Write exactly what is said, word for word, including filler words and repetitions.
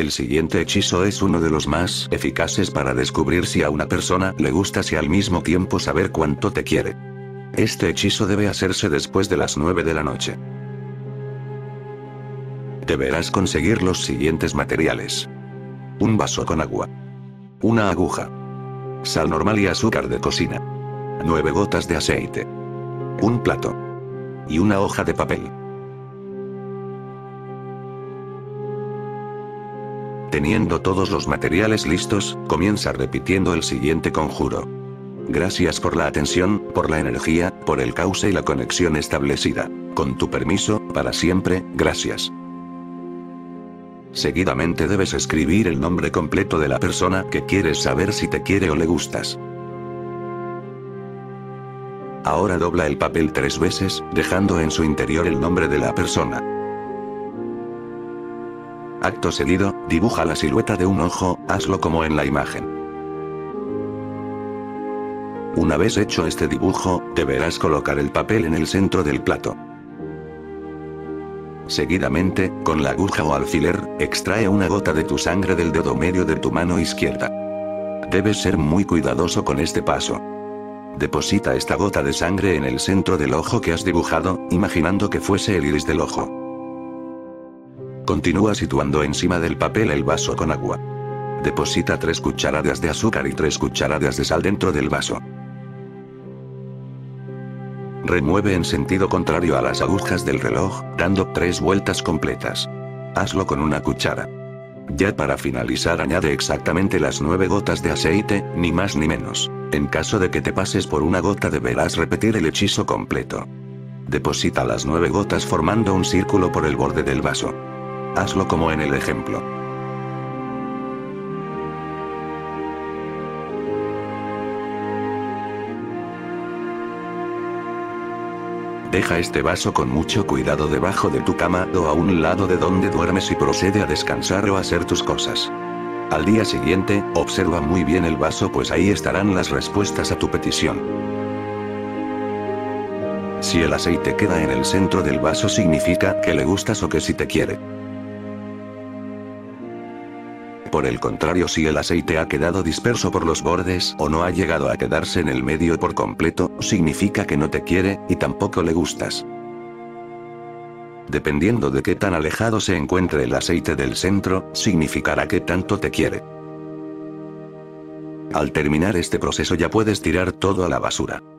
El siguiente hechizo es uno de los más eficaces para descubrir si a una persona le gustas y al mismo tiempo saber cuánto te quiere. Este hechizo debe hacerse después de las nueve de la noche. Deberás conseguir los siguientes materiales. Un vaso con agua. Una aguja. Sal normal y azúcar de cocina. Nueve gotas de aceite. Un plato. Y una hoja de papel. Teniendo todos los materiales listos, comienza repitiendo el siguiente conjuro. Gracias por la atención, por la energía, por el cauce y la conexión establecida. Con tu permiso, para siempre, gracias. Seguidamente debes escribir el nombre completo de la persona que quieres saber si te quiere o le gustas. Ahora dobla el papel tres veces, dejando en su interior el nombre de la persona. Acto seguido, dibuja la silueta de un ojo, hazlo como en la imagen. Una vez hecho este dibujo, deberás colocar el papel en el centro del plato. Seguidamente, con la aguja o alfiler, extrae una gota de tu sangre del dedo medio de tu mano izquierda. Debes ser muy cuidadoso con este paso. Deposita esta gota de sangre en el centro del ojo que has dibujado, imaginando que fuese el iris del ojo. Continúa situando encima del papel el vaso con agua. Deposita tres cucharadas de azúcar y tres cucharadas de sal dentro del vaso. Remueve en sentido contrario a las agujas del reloj, dando tres vueltas completas. Hazlo con una cuchara. Ya para finalizar añade exactamente las nueve gotas de aceite, ni más ni menos. En caso de que te pases por una gota deberás repetir el hechizo completo. Deposita las nueve gotas formando un círculo por el borde del vaso. Hazlo como en el ejemplo. Deja este vaso con mucho cuidado debajo de tu cama o a un lado de donde duermes y procede a descansar o a hacer tus cosas. Al día siguiente, observa muy bien el vaso pues ahí estarán las respuestas a tu petición. Si el aceite queda en el centro del vaso significa que le gustas o que sí te quiere. Por el contrario, si el aceite ha quedado disperso por los bordes o no ha llegado a quedarse en el medio por completo, significa que no te quiere, y tampoco le gustas. Dependiendo de qué tan alejado se encuentre el aceite del centro, significará que tanto te quiere. Al terminar este proceso ya puedes tirar todo a la basura.